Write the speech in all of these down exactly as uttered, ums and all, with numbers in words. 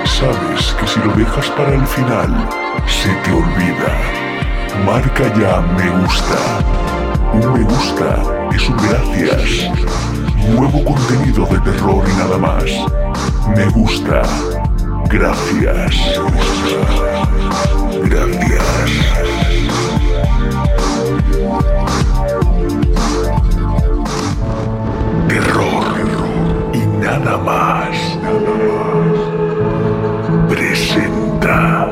Sabes que si lo dejas para el final, se te olvida. Marca ya me gusta. Un me gusta es un gracias. Nuevo contenido de terror y nada más. Me gusta. Gracias. Gracias. Terror y nada más. Presenta.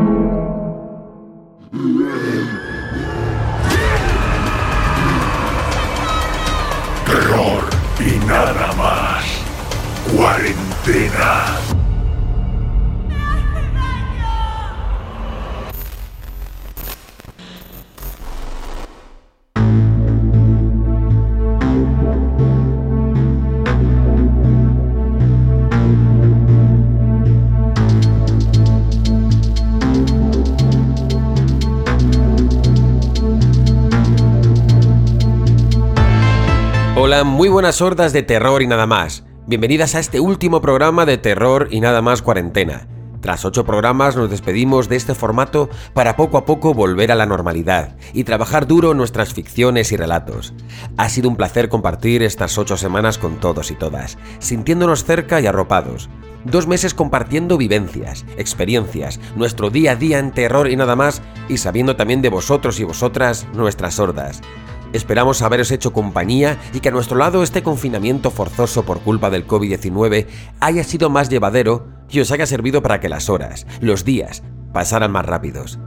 Terror y nada más. Cuarentena. Hola, muy buenas hordas de terror y nada más. Bienvenidas a este último programa de Terror y nada más cuarentena. Tras ocho programas nos despedimos de este formato para poco a poco volver a la normalidad y trabajar duro en nuestras ficciones y relatos. Ha sido un placer compartir estas ocho semanas con todos y todas, sintiéndonos cerca y arropados. Dos meses compartiendo vivencias, experiencias, nuestro día a día en terror y nada más, y sabiendo también de vosotros y vosotras nuestras hordas. Esperamos haberos hecho compañía y que a nuestro lado este confinamiento forzoso por culpa del covid diecinueve haya sido más llevadero y os haya servido para que las horas, los días, pasaran más rápidos.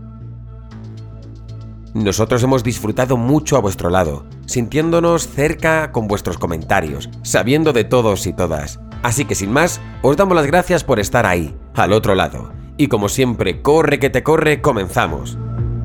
Nosotros hemos disfrutado mucho a vuestro lado, sintiéndonos cerca con vuestros comentarios, sabiendo de todos y todas. Así que sin más, os damos las gracias por estar ahí, al otro lado. Y como siempre, corre que te corre, comenzamos.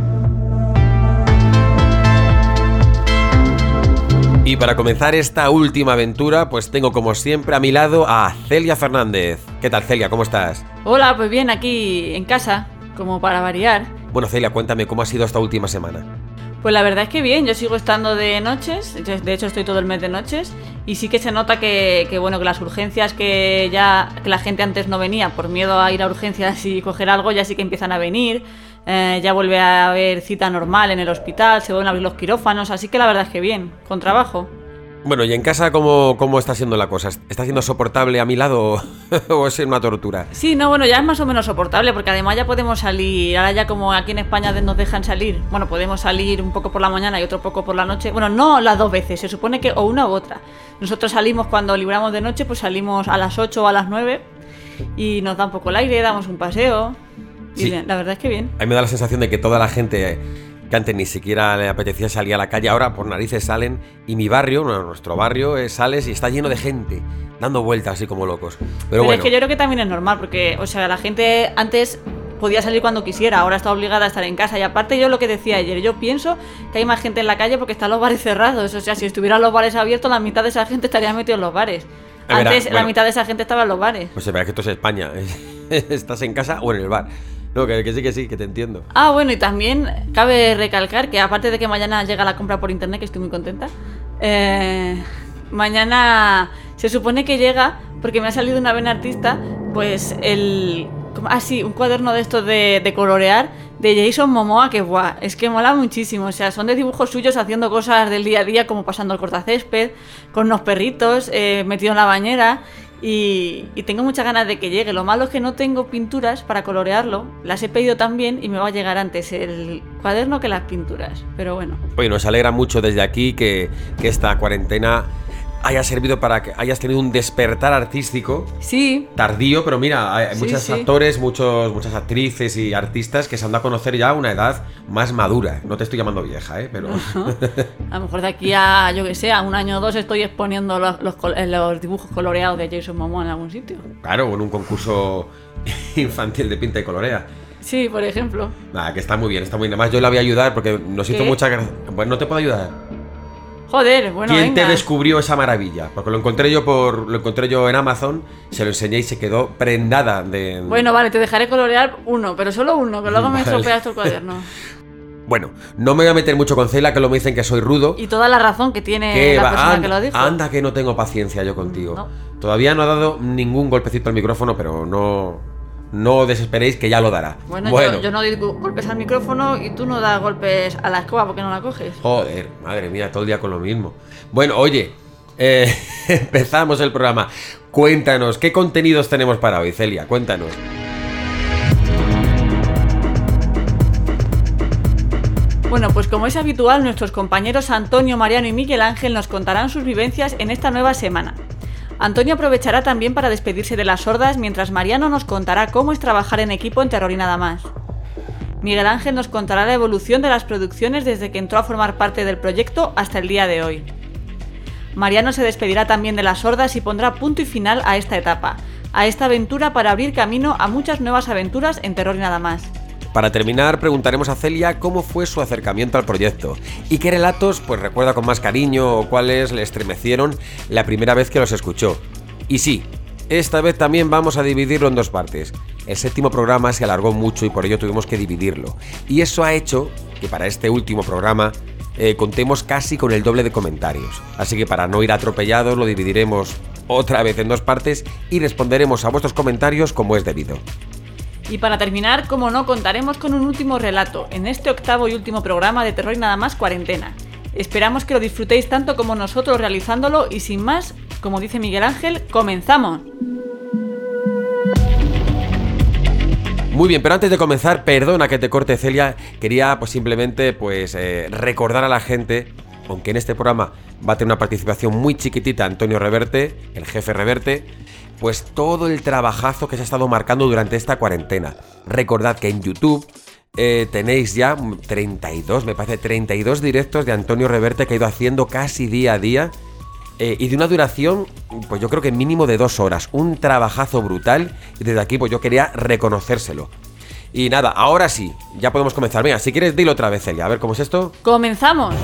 Y para comenzar esta última aventura, pues tengo como siempre a mi lado a Celia Fernández. ¿Qué tal, Celia? ¿Cómo estás? Hola, pues bien, aquí en casa, como para variar. Bueno, Celia, cuéntame, ¿cómo ha sido esta última semana? Pues la verdad es que bien, yo sigo estando de noches, de hecho estoy todo el mes de noches, y sí que se nota que, que bueno, que las urgencias que ya, que la gente antes no venía por miedo a ir a urgencias y coger algo, ya sí que empiezan a venir. Eh, ya vuelve a haber cita normal en el hospital, se vuelven a abrir los quirófanos, así que la verdad es que bien, con trabajo. Bueno, ¿y en casa cómo, cómo está siendo la cosa? ¿Está siendo soportable a mi lado o es una tortura? Sí, no, bueno, ya es más o menos soportable, porque además ya podemos salir, ahora ya como aquí en España nos dejan salir, bueno, podemos salir un poco por la mañana y otro poco por la noche, bueno, no las dos veces, se supone que o una u otra. Nosotros salimos cuando libramos de noche, pues salimos a las ocho o a las nueve y nos da un poco el aire, damos un paseo. Y sí, bien, la verdad es que bien. A mí me da la sensación de que toda la gente que antes ni siquiera le apetecía salir a la calle, ahora por narices salen, y mi barrio, nuestro barrio, eh, sales y está lleno de gente, dando vueltas así como locos. Pero, Pero bueno. Es que yo creo que también es normal, porque, o sea, la gente antes podía salir cuando quisiera, ahora está obligada a estar en casa. Y aparte yo lo que decía ayer, yo pienso que hay más gente en la calle porque están los bares cerrados. O sea, si estuvieran los bares abiertos, la mitad de esa gente estaría metida en los bares. Es verdad, Antes bueno, la mitad de esa gente estaba en los bares. Pues es verdad que esto es España. Estás en casa o en el bar. No, que, que sí, que sí, que te entiendo. Ah, bueno, y también cabe recalcar que aparte de que mañana llega la compra por internet, que estoy muy contenta, eh, mañana se supone que llega, porque me ha salido una vena artista, pues el... Ah, sí, un cuaderno de estos de, de colorear de Jason Momoa, que guau, es que mola muchísimo. O sea, son de dibujos suyos haciendo cosas del día a día, como pasando el cortacésped, con unos perritos, eh, metido en la bañera. Y, y tengo muchas ganas de que llegue. Lo malo es que no tengo pinturas para colorearlo. Las he pedido también y me va a llegar antes el cuaderno que las pinturas. Pero bueno. Oye, nos alegra mucho desde aquí que, que esta cuarentena haya servido para que hayas tenido un despertar artístico. Sí. Tardío, pero mira, hay Sí, muchos sí. actores, muchos, muchas actrices y artistas que se han dado a conocer ya a una edad más madura. No te estoy llamando vieja, ¿eh? Pero... A lo mejor de aquí a, yo que sé, a un año o dos estoy exponiendo los, los, los dibujos coloreados de Jason Momoa en algún sitio. Claro, en un concurso infantil de pinta y colorea. Sí, por ejemplo. Nada, que está muy bien, está muy bien. Además, yo la voy a ayudar porque nos hizo ¿Qué? mucha gracia. Bueno, no te puedo ayudar. Joder, bueno, ¿Quién venga. te descubrió esa maravilla? Porque lo encontré yo por lo encontré yo en Amazon, se lo enseñé y se quedó prendada de... Bueno, vale, te dejaré colorear uno, pero solo uno, que luego me Vale. estropeas tu cuaderno. Bueno, no me voy a meter mucho con Celia, que luego me dicen que soy rudo. Y toda la razón que tiene Que la va- persona anda, que lo dijo. anda que no tengo paciencia yo contigo. No. Todavía no ha dado ningún golpecito al micrófono, pero no, no desesperéis que ya lo dará. Bueno, bueno. Yo, yo no doy golpes al micrófono y tú no das golpes a la escoba porque no la coges. Joder, madre mía, todo el día con lo mismo. Bueno, oye, eh, empezamos el programa. Cuéntanos, ¿qué contenidos tenemos para hoy, Celia? Cuéntanos. Bueno, pues como es habitual, nuestros compañeros Antonio, Mariano y Miguel Ángel nos contarán sus vivencias en esta nueva semana. Antonio aprovechará también para despedirse de las sordas, mientras Mariano nos contará cómo es trabajar en equipo en Terror y Nada Más. Miguel Ángel nos contará la evolución de las producciones desde que entró a formar parte del proyecto hasta el día de hoy. Mariano se despedirá también de las sordas y pondrá punto y final a esta etapa, a esta aventura para abrir camino a muchas nuevas aventuras en Terror y Nada Más. Para terminar, preguntaremos a Celia cómo fue su acercamiento al proyecto y qué relatos pues recuerda con más cariño o cuáles le estremecieron la primera vez que los escuchó. Y sí, esta vez también vamos a dividirlo en dos partes. El séptimo programa se alargó mucho y por ello tuvimos que dividirlo. Y eso ha hecho que para este último programa eh, contemos casi con el doble de comentarios. Así que para no ir atropellados lo dividiremos otra vez en dos partes y responderemos a vuestros comentarios como es debido. Y para terminar, como no, contaremos con un último relato en este octavo y último programa de Terror y Nada Más Cuarentena. Esperamos que lo disfrutéis tanto como nosotros realizándolo y sin más, como dice Miguel Ángel, ¡comenzamos! Muy bien, pero antes de comenzar, perdona que te corte, Celia, quería pues simplemente pues eh, recordar a la gente, aunque en este programa va a tener una participación muy chiquitita Antonio Reverte, el jefe Reverte, pues todo el trabajazo que se ha estado marcando durante esta cuarentena. Recordad que en YouTube eh, tenéis ya treinta y dos, me parece, treinta y dos directos de Antonio Reverte que ha ido haciendo casi día a día eh, y de una duración, pues yo creo que mínimo de dos horas. Un trabajazo brutal y desde aquí pues yo quería reconocérselo. Y nada, ahora sí, ya podemos comenzar. Venga, si quieres dilo otra vez, Celia, a ver cómo es esto. ¡Comenzamos!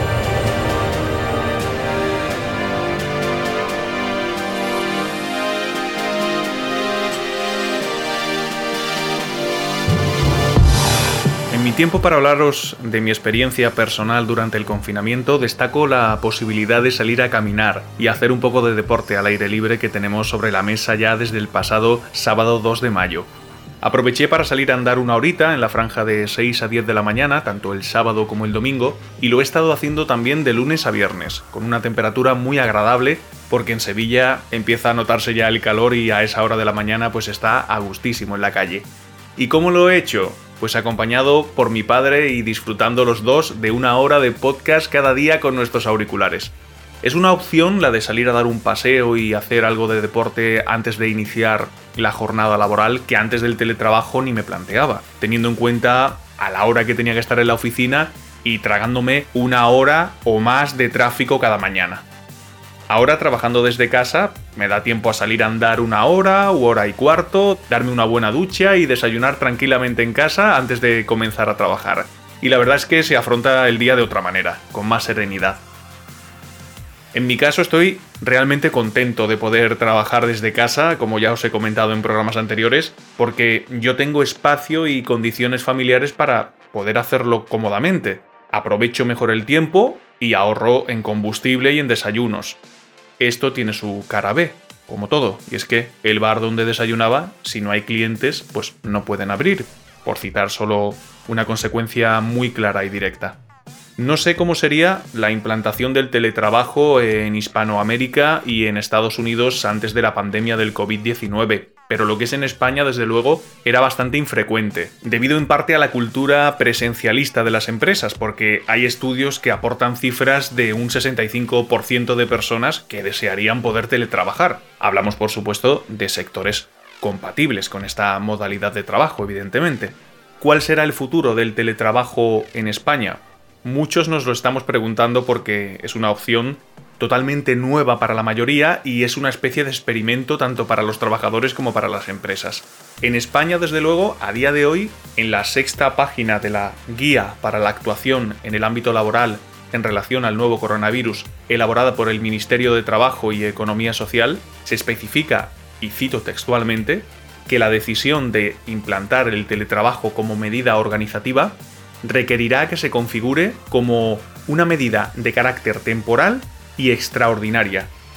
En mi tiempo para hablaros de mi experiencia personal durante el confinamiento, destaco la posibilidad de salir a caminar y hacer un poco de deporte al aire libre que tenemos sobre la mesa ya desde el pasado sábado dos de mayo. Aproveché para salir a andar una horita en la franja de seis a diez de la mañana, tanto el sábado como el domingo, y lo he estado haciendo también de lunes a viernes, con una temperatura muy agradable, porque en Sevilla empieza a notarse ya el calor y a esa hora de la mañana pues está a gustísimo en la calle. ¿Y cómo lo he hecho? Pues acompañado por mi padre y disfrutando los dos de una hora de podcast cada día con nuestros auriculares. Es una opción la de salir a dar un paseo y hacer algo de deporte antes de iniciar la jornada laboral que antes del teletrabajo ni me planteaba, teniendo en cuenta a la hora que tenía que estar en la oficina y tragándome una hora o más de tráfico cada mañana. Ahora, trabajando desde casa, me da tiempo a salir a andar una hora u hora y cuarto, darme una buena ducha y desayunar tranquilamente en casa antes de comenzar a trabajar. Y la verdad es que se afronta el día de otra manera, con más serenidad. En mi caso estoy realmente contento de poder trabajar desde casa, como ya os he comentado en programas anteriores, porque yo tengo espacio y condiciones familiares para poder hacerlo cómodamente. Aprovecho mejor el tiempo y ahorro en combustible y en desayunos. Esto tiene su cara B, como todo, y es que el bar donde desayunaba, si no hay clientes, pues no pueden abrir, por citar solo una consecuencia muy clara y directa. No sé cómo sería la implantación del teletrabajo en Hispanoamérica y en Estados Unidos antes de la pandemia del covid diecinueve, pero lo que es en España, desde luego, era bastante infrecuente, debido en parte a la cultura presencialista de las empresas, porque hay estudios que aportan cifras de un sesenta y cinco por ciento de personas que desearían poder teletrabajar. Hablamos, por supuesto, de sectores compatibles con esta modalidad de trabajo, evidentemente. ¿Cuál será el futuro del teletrabajo en España? Muchos nos lo estamos preguntando porque es una opción totalmente nueva para la mayoría y es una especie de experimento tanto para los trabajadores como para las empresas. En España, desde luego, a día de hoy, en la sexta página de la Guía para la actuación en el ámbito laboral en relación al nuevo coronavirus, elaborada por el Ministerio de Trabajo y Economía Social, se especifica, y cito textualmente, que la decisión de implantar el teletrabajo como medida organizativa requerirá que se configure como una medida de carácter temporal y extraordinaria,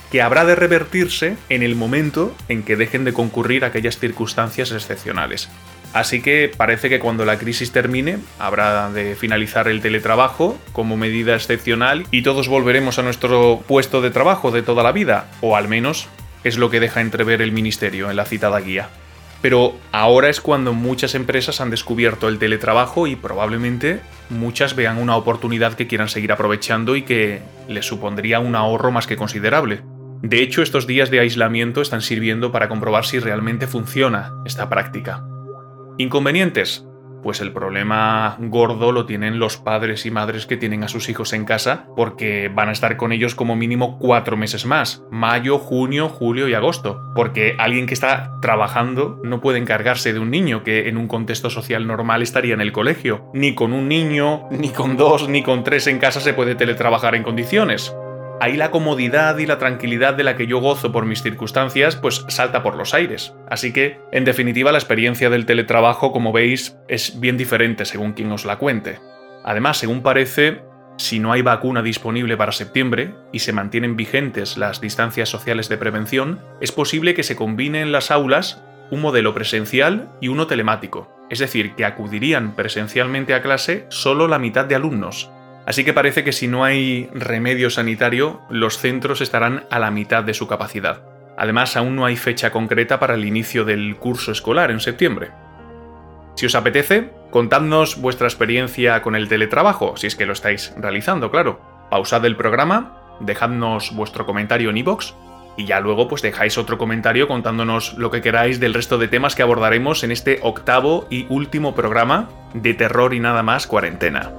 que habrá de revertirse en el momento en que dejen de concurrir aquellas circunstancias excepcionales. Así que parece que cuando la crisis termine habrá de finalizar el teletrabajo como medida excepcional y todos volveremos a nuestro puesto de trabajo de toda la vida, o al menos es lo que deja entrever el Ministerio en la citada guía. Pero ahora es cuando muchas empresas han descubierto el teletrabajo y probablemente muchas vean una oportunidad que quieran seguir aprovechando y que les supondría un ahorro más que considerable. De hecho, estos días de aislamiento están sirviendo para comprobar si realmente funciona esta práctica. ¿Inconvenientes? Pues el problema gordo lo tienen los padres y madres que tienen a sus hijos en casa porque van a estar con ellos como mínimo cuatro meses más, mayo, junio, julio y agosto, porque alguien que está trabajando no puede encargarse de un niño que en un contexto social normal estaría en el colegio. Ni con un niño, ni con dos, ni con tres en casa se puede teletrabajar en condiciones. Ahí la comodidad y la tranquilidad de la que yo gozo por mis circunstancias pues salta por los aires. Así que, en definitiva, la experiencia del teletrabajo, como veis, es bien diferente según quien os la cuente. Además, según parece, si no hay vacuna disponible para septiembre y se mantienen vigentes las distancias sociales de prevención, es posible que se combine en las aulas un modelo presencial y uno telemático. Es decir, que acudirían presencialmente a clase solo la mitad de alumnos. Así que parece que si no hay remedio sanitario, los centros estarán a la mitad de su capacidad. Además, aún no hay fecha concreta para el inicio del curso escolar en septiembre. Si os apetece, contadnos vuestra experiencia con el teletrabajo, si es que lo estáis realizando, claro. Pausad el programa, dejadnos vuestro comentario en iVoox y ya luego pues dejáis otro comentario contándonos lo que queráis del resto de temas que abordaremos en este octavo y último programa de Terror y Nada Más Cuarentena.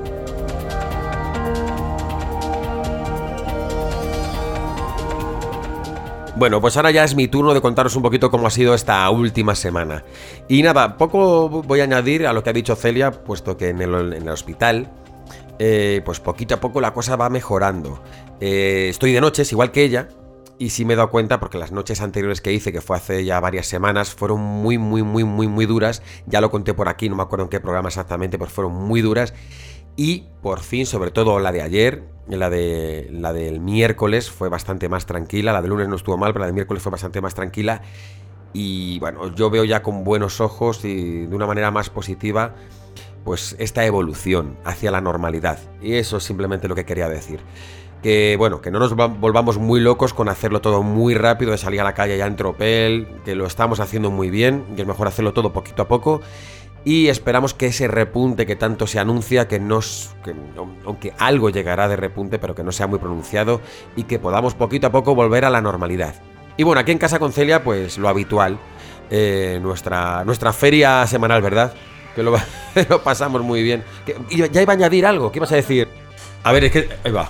Bueno, pues ahora ya es mi turno de contaros un poquito cómo ha sido esta última semana. Y nada, poco voy a añadir a lo que ha dicho Celia, puesto que en el, en el hospital, eh, pues poquito a poco la cosa va mejorando. Eh, estoy de noches, igual que ella, y sí me he dado cuenta, porque las noches anteriores que hice, que fue hace ya varias semanas, fueron muy, muy, muy, muy, muy duras. Ya lo conté por aquí, no me acuerdo en qué programa exactamente, pero fueron muy duras. Y por fin, sobre todo la de ayer, la, de, la del miércoles fue bastante más tranquila. La del lunes no estuvo mal, pero la del miércoles fue bastante más tranquila. Y bueno, yo veo ya con buenos ojos y de una manera más positiva pues esta evolución hacia la normalidad. Y eso es simplemente lo que quería decir. Que bueno, que no nos volvamos muy locos con hacerlo todo muy rápido, de salir a la calle ya en tropel, que lo estamos haciendo muy bien y es mejor hacerlo todo poquito a poco. Y esperamos que ese repunte que tanto se anuncia, que nos, que, aunque algo llegará de repunte, pero que no sea muy pronunciado, y que podamos poquito a poco volver a la normalidad. Y bueno, aquí en casa con Celia, pues lo habitual, eh, nuestra, nuestra feria semanal, ¿verdad? Que lo, lo pasamos muy bien. Que, ya iba a añadir algo, ¿qué ibas a decir? A ver, es que... Ahí va.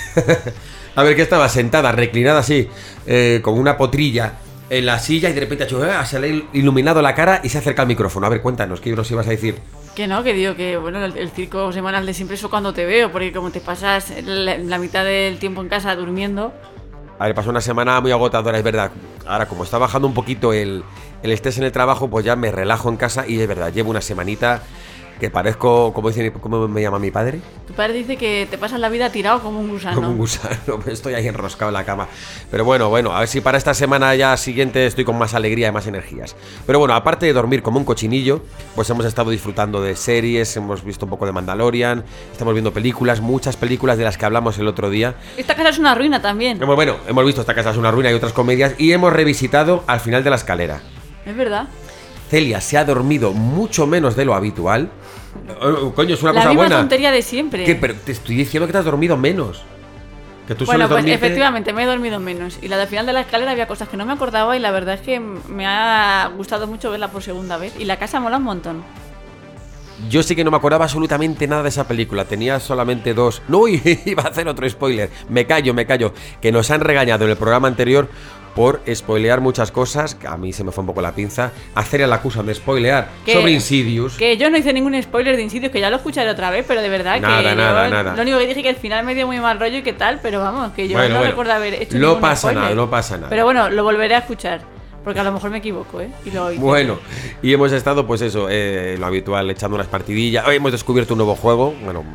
A ver, que estaba sentada, reclinada así, eh, con una potrilla en la silla y de repente ha hecho, ah, se le ha iluminado la cara y se acerca al micrófono. A ver, cuéntanos, ¿qué nos ibas a decir? Que no, que digo que bueno, el, el circo semanal de siempre es cuando te veo, porque como te pasas la, la mitad del tiempo en casa durmiendo. A ver, pasó una semana muy agotadora, es verdad. Ahora, como está bajando un poquito el, el estrés en el trabajo, pues ya me relajo en casa y es verdad, llevo una semanita que parezco, como dice, ¿cómo me llama mi padre? Tu padre dice que te pasas la vida tirado como un gusano. Como un gusano, estoy ahí enroscado en la cama. Pero bueno, bueno, a ver si para esta semana ya siguiente estoy con más alegría y más energías. Pero bueno, aparte de dormir como un cochinillo, pues hemos estado disfrutando de series, hemos visto un poco de Mandalorian, estamos viendo películas, muchas películas de las que hablamos el otro día. Esta casa es una ruina también. Hemos, bueno, hemos visto Esta casa es una ruina y otras comedias y hemos revisitado Al final de la escalera. Es verdad. Celia se ha dormido mucho menos de lo habitual. Oh, coño, es una la cosa misma buena. tontería de siempre. ¿Qué? Pero te estoy diciendo que te has dormido menos. Que tú bueno, pues dormirte... efectivamente me he dormido menos. Y la del final de la escalera había cosas que no me acordaba y la verdad es que me ha gustado mucho verla por segunda vez. Y la casa mola un montón. Yo sí que no me acordaba absolutamente nada de esa película. Tenía solamente dos... No, iba a hacer otro spoiler. Me callo, me callo. Que nos han regañado en el programa anterior por spoilear muchas cosas, que a mí se me fue un poco la pinza. Hacer la acusa de spoilear que, sobre Insidious. Que yo no hice ningún spoiler de Insidious, que ya lo escucharé otra vez, pero de verdad nada, que nada, yo, nada. Lo único que dije que al final me dio muy mal rollo y que tal, pero vamos, que yo bueno, no bueno, recuerdo haber hecho no ningún pasa spoiler. nada, no pasa nada. Pero bueno, lo volveré a escuchar, porque a lo mejor me equivoco, ¿eh? Y lo bueno, y hemos estado, pues eso, eh, lo habitual, echando unas partidillas. Hoy hemos descubierto un nuevo juego, bueno,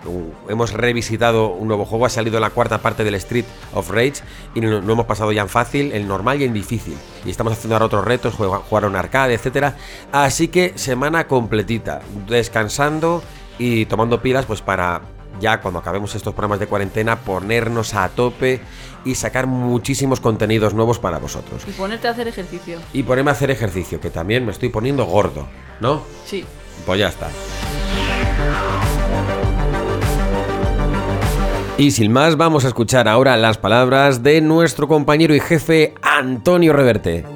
hemos revisitado un nuevo juego, ha salido la cuarta parte del Street of Rage y lo, lo hemos pasado ya en fácil, en normal y en difícil. Y estamos haciendo ahora otros retos, jugar a un arcade, etcétera. Así que semana completita, descansando y tomando pilas pues para ya cuando acabemos estos programas de cuarentena ponernos a tope y sacar muchísimos contenidos nuevos para vosotros. Y ponerte a hacer ejercicio. Y ponerme a hacer ejercicio, que también me estoy poniendo gordo, ¿no? Sí. Pues ya está. Y sin más, vamos a escuchar ahora las palabras de nuestro compañero y jefe Antonio Reverte.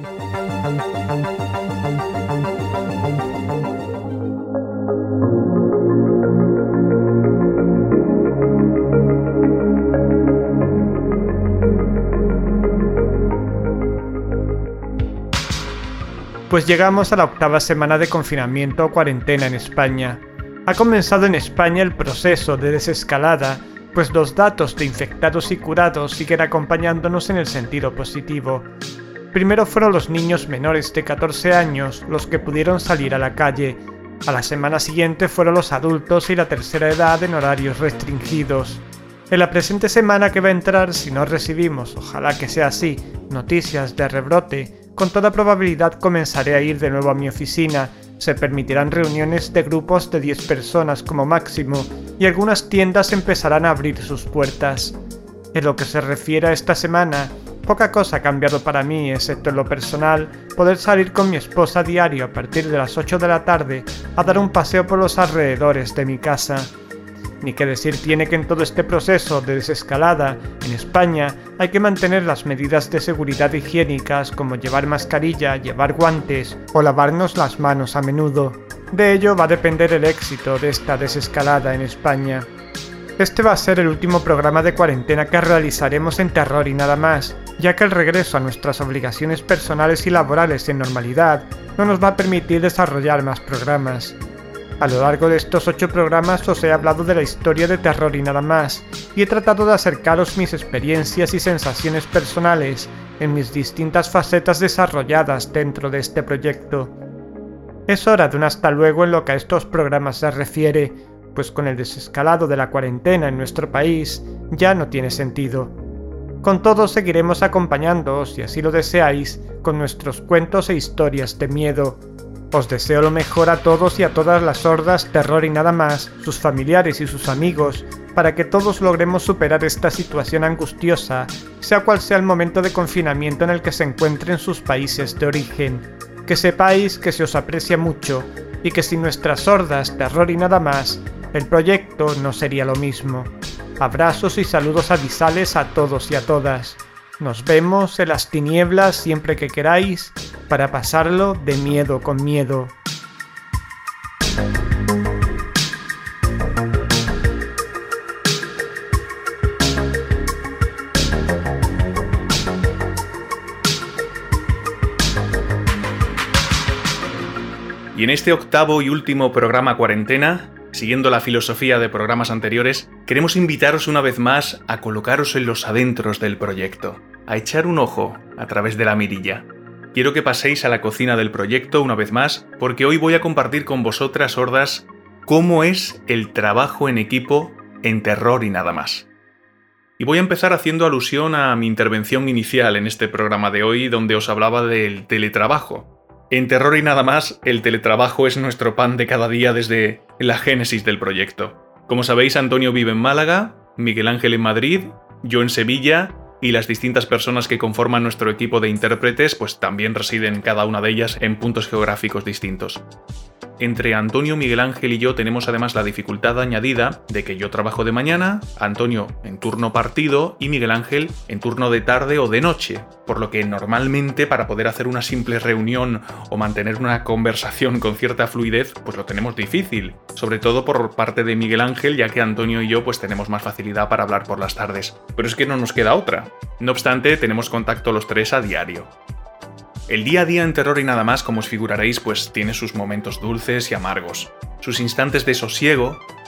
Pues llegamos a la octava semana de confinamiento o cuarentena en España. Ha comenzado en España el proceso de desescalada, pues los datos de infectados y curados siguen acompañándonos en el sentido positivo. Primero fueron los niños menores de catorce años los que pudieron salir a la calle. A la semana siguiente fueron los adultos y la tercera edad en horarios restringidos. En la presente semana que va a entrar, si no recibimos, ojalá que sea así, noticias de rebrote, con toda probabilidad comenzaré a ir de nuevo a mi oficina. Se permitirán reuniones de grupos de diez personas como máximo y algunas tiendas empezarán a abrir sus puertas. En lo que se refiere a esta semana, poca cosa ha cambiado para mí, excepto en lo personal, poder salir con mi esposa a diario a partir de las ocho de la tarde a dar un paseo por los alrededores de mi casa. Ni que decir tiene que en todo este proceso de desescalada, en España, hay que mantener las medidas de seguridad higiénicas como llevar mascarilla, llevar guantes o lavarnos las manos a menudo. De ello va a depender el éxito de esta desescalada en España. Este va a ser el último programa de cuarentena que realizaremos en Terror y nada más, ya que el regreso a nuestras obligaciones personales y laborales en normalidad no nos va a permitir desarrollar más programas. A lo largo de estos ocho programas os he hablado de la historia de Terror y nada más, y he tratado de acercaros mis experiencias y sensaciones personales en mis distintas facetas desarrolladas dentro de este proyecto. Es hora de un hasta luego en lo que a estos programas se refiere, pues con el desescalado de la cuarentena en nuestro país ya no tiene sentido. Con todo seguiremos acompañándoos, si así lo deseáis, con nuestros cuentos e historias de miedo. Os deseo lo mejor a todos y a todas las hordas Terror y nada más, sus familiares y sus amigos, para que todos logremos superar esta situación angustiosa, sea cual sea el momento de confinamiento en el que se encuentren sus países de origen. Que sepáis que se os aprecia mucho, y que sin nuestras hordas Terror y nada más, el proyecto no sería lo mismo. Abrazos y saludos abisales a todos y a todas. Nos vemos en las tinieblas siempre que queráis, para pasarlo de miedo con miedo. Y en este octavo y último programa cuarentena, siguiendo la filosofía de programas anteriores, queremos invitaros una vez más a colocaros en los adentros del proyecto, a echar un ojo a través de la mirilla. Quiero que paséis a la cocina del proyecto una vez más, porque hoy voy a compartir con vosotras, hordas, cómo es el trabajo en equipo en Terror y nada más. Y voy a empezar haciendo alusión a mi intervención inicial en este programa de hoy, donde os hablaba del teletrabajo. En Terror y nada más, el teletrabajo es nuestro pan de cada día desde la génesis del proyecto. Como sabéis, Antonio vive en Málaga, Miguel Ángel en Madrid, yo en Sevilla, y las distintas personas que conforman nuestro equipo de intérpretes pues también residen cada una de ellas en puntos geográficos distintos. Entre Antonio, Miguel Ángel y yo tenemos además la dificultad añadida de que yo trabajo de mañana, Antonio en turno partido y Miguel Ángel en turno de tarde o de noche, por lo que normalmente para poder hacer una simple reunión o mantener una conversación con cierta fluidez pues lo tenemos difícil, sobre todo por parte de Miguel Ángel, ya que Antonio y yo pues tenemos más facilidad para hablar por las tardes. Pero es que no nos queda otra. No obstante, tenemos contacto los tres a diario. El día a día en Terror y nada más, como os figuraréis, pues tiene sus momentos dulces y amargos, sus instantes de sosiego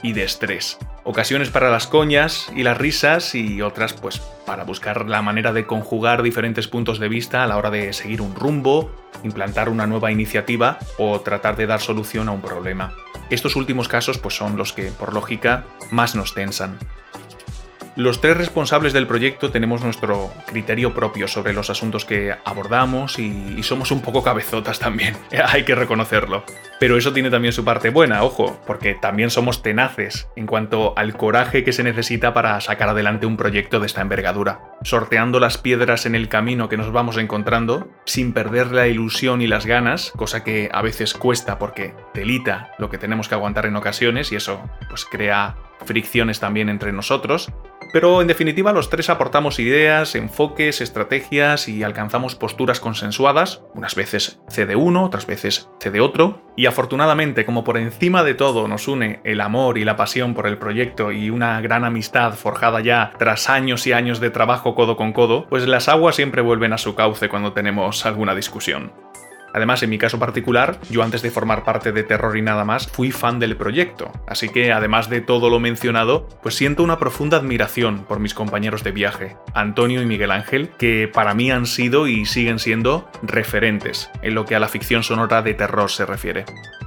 y de estrés. Ocasiones para las coñas y las risas y otras pues para buscar la manera de conjugar diferentes puntos de vista a la hora de seguir un rumbo, implantar una nueva iniciativa o tratar de dar solución a un problema. Estos últimos casos pues son los que, por lógica, más nos tensan. Los tres responsables del proyecto tenemos nuestro criterio propio sobre los asuntos que abordamos y, y somos un poco cabezotas también, hay que reconocerlo. Pero eso tiene también su parte buena, ojo, porque también somos tenaces en cuanto al coraje que se necesita para sacar adelante un proyecto de esta envergadura, sorteando las piedras en el camino que nos vamos encontrando, sin perder la ilusión y las ganas, cosa que a veces cuesta porque telita lo que tenemos que aguantar en ocasiones y eso pues crea fricciones también entre nosotros. Pero en definitiva los tres aportamos ideas, enfoques, estrategias y alcanzamos posturas consensuadas, unas veces C de uno, otras veces C de otro, y afortunadamente como por encima de todo nos une el amor y la pasión por el proyecto y una gran amistad forjada ya tras años y años de trabajo codo con codo, pues las aguas siempre vuelven a su cauce cuando tenemos alguna discusión. Además, en mi caso particular, yo antes de formar parte de Terror y Nada Más, fui fan del proyecto, así que además de todo lo mencionado, pues siento una profunda admiración por mis compañeros de viaje, Antonio y Miguel Ángel, que para mí han sido y siguen siendo referentes en lo que a la ficción sonora de terror se refiere.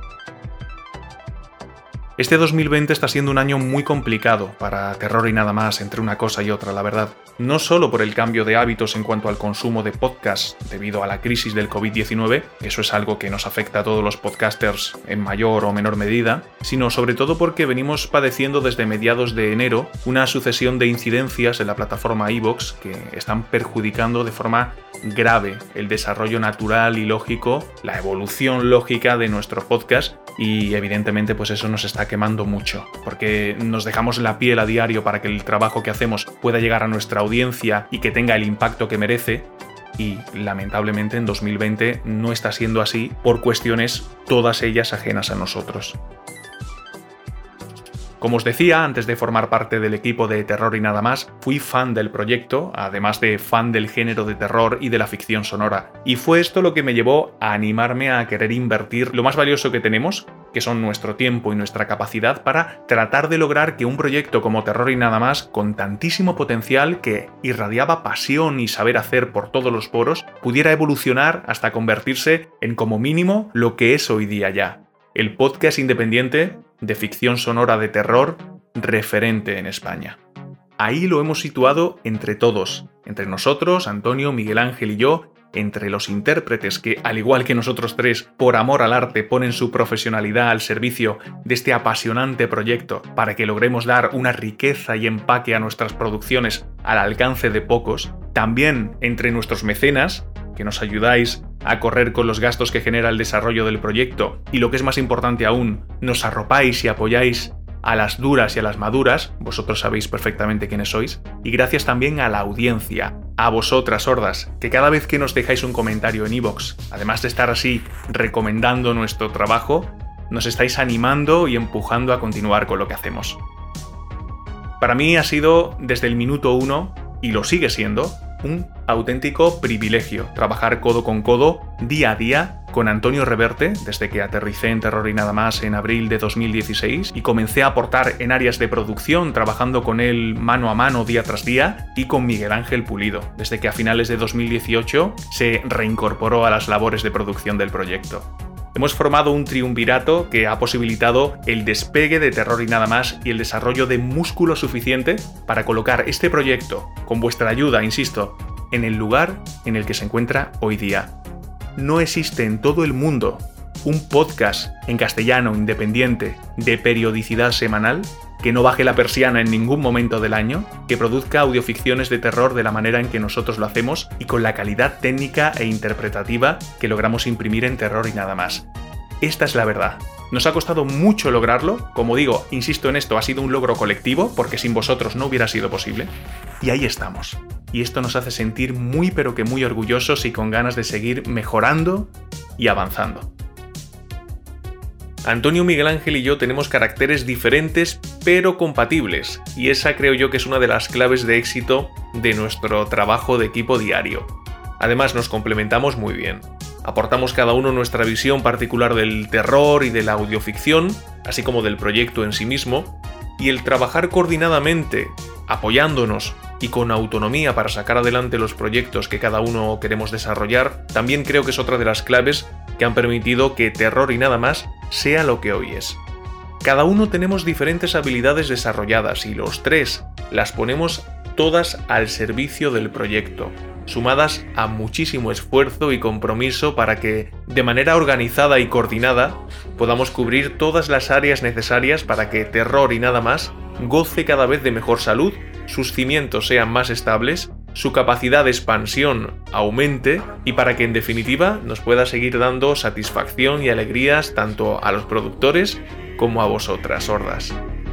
Este dos mil veinte está siendo un año muy complicado para Terror y Nada Más, entre una cosa y otra, la verdad. No solo por el cambio de hábitos en cuanto al consumo de podcasts debido a la crisis del covid diecinueve, eso es algo que nos afecta a todos los podcasters en mayor o menor medida, sino sobre todo porque venimos padeciendo desde mediados de enero una sucesión de incidencias en la plataforma iVoox que están perjudicando de forma grave el desarrollo natural y lógico, la evolución lógica de nuestro podcast y evidentemente pues eso nos está quemando mucho, porque nos dejamos la piel a diario para que el trabajo que hacemos pueda llegar a nuestra audiencia y que tenga el impacto que merece, y lamentablemente en dos mil veinte no está siendo así por cuestiones todas ellas ajenas a nosotros. Como os decía, antes de formar parte del equipo de Terror y Nada Más, fui fan del proyecto, además de fan del género de terror y de la ficción sonora. Y fue esto lo que me llevó a animarme a querer invertir lo más valioso que tenemos, que son nuestro tiempo y nuestra capacidad, para tratar de lograr que un proyecto como Terror y Nada Más, con tantísimo potencial que irradiaba pasión y saber hacer por todos los poros, pudiera evolucionar hasta convertirse en como mínimo lo que es hoy día ya. El podcast independiente de ficción sonora de terror referente en España. Ahí lo hemos situado entre todos, entre nosotros, Antonio, Miguel Ángel y yo, entre los intérpretes que, al igual que nosotros tres, por amor al arte ponen su profesionalidad al servicio de este apasionante proyecto para que logremos dar una riqueza y empaque a nuestras producciones al alcance de pocos, también entre nuestros mecenas, que nos ayudáis a correr con los gastos que genera el desarrollo del proyecto y, lo que es más importante aún, nos arropáis y apoyáis a las duras y a las maduras, vosotros sabéis perfectamente quiénes sois, y gracias también a la audiencia, a vosotras hordas, que cada vez que nos dejáis un comentario en iVoox, además de estar así recomendando nuestro trabajo, nos estáis animando y empujando a continuar con lo que hacemos. Para mí ha sido desde el minuto uno, y lo sigue siendo, un auténtico privilegio trabajar codo con codo, día a día, con Antonio Reverte, desde que aterricé en Terror y Nada Más en abril de dos mil dieciséis y comencé a aportar en áreas de producción, trabajando con él mano a mano día tras día, y con Miguel Ángel Pulido, desde que a finales de dos mil dieciocho se reincorporó a las labores de producción del proyecto. Hemos formado un triunvirato que ha posibilitado el despegue de Terror y Nada Más y el desarrollo de músculo suficiente para colocar este proyecto, con vuestra ayuda, insisto, en el lugar en el que se encuentra hoy día. No existe en todo el mundo un podcast en castellano independiente de periodicidad semanal que no baje la persiana en ningún momento del año, que produzca audioficciones de terror de la manera en que nosotros lo hacemos y con la calidad técnica e interpretativa que logramos imprimir en Terror y Nada Más. Esta es la verdad. Nos ha costado mucho lograrlo, como digo, insisto en esto, ha sido un logro colectivo, porque sin vosotros no hubiera sido posible, y ahí estamos. Y esto nos hace sentir muy pero que muy orgullosos y con ganas de seguir mejorando y avanzando. Antonio, Miguel Ángel y yo tenemos caracteres diferentes pero compatibles, y esa creo yo que es una de las claves de éxito de nuestro trabajo de equipo diario. Además nos complementamos muy bien. Aportamos cada uno nuestra visión particular del terror y de la audioficción, así como del proyecto en sí mismo, Y el trabajar coordinadamente, apoyándonos y con autonomía para sacar adelante los proyectos que cada uno queremos desarrollar, también creo que es otra de las claves que han permitido que Terror y Nada Más sea lo que hoy es. Cada uno tenemos diferentes habilidades desarrolladas y los tres las ponemos todas al servicio del proyecto, sumadas a muchísimo esfuerzo y compromiso para que, de manera organizada y coordinada, podamos cubrir todas las áreas necesarias para que Terror y Nada Más goce cada vez de mejor salud, sus cimientos sean más estables, su capacidad de expansión aumente y para que en definitiva nos pueda seguir dando satisfacción y alegrías tanto a los productores como a vosotras, sordas.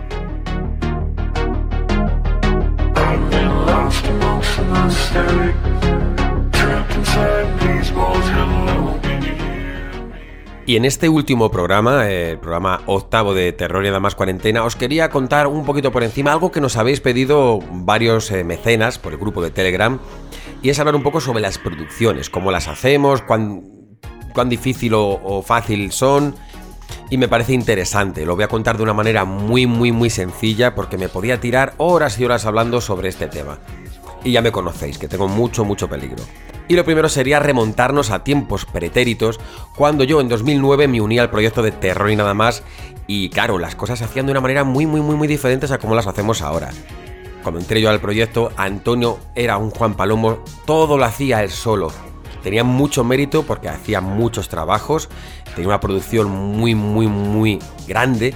Y en este último programa, el programa octavo de Terror y Nada Más Cuarentena, os quería contar un poquito por encima algo que nos habéis pedido varios eh, mecenas por el grupo de Telegram, y es hablar un poco sobre las producciones, cómo las hacemos, cuán, cuán difícil o, o fácil son, y me parece interesante. Lo voy a contar de una manera muy muy muy sencilla porque me podía tirar horas y horas hablando sobre este tema. Y ya me conocéis, que tengo mucho mucho peligro. Y lo primero sería remontarnos a tiempos pretéritos, cuando yo en dos mil nueve me uní al proyecto de Terror y Nada Más, y claro, las cosas se hacían de una manera muy muy muy muy diferentes a como las hacemos ahora. Cuando entré yo al proyecto, Antonio era un Juan Palomo, todo lo hacía él solo. Tenía mucho mérito porque hacía muchos trabajos, tenía una producción muy muy muy grande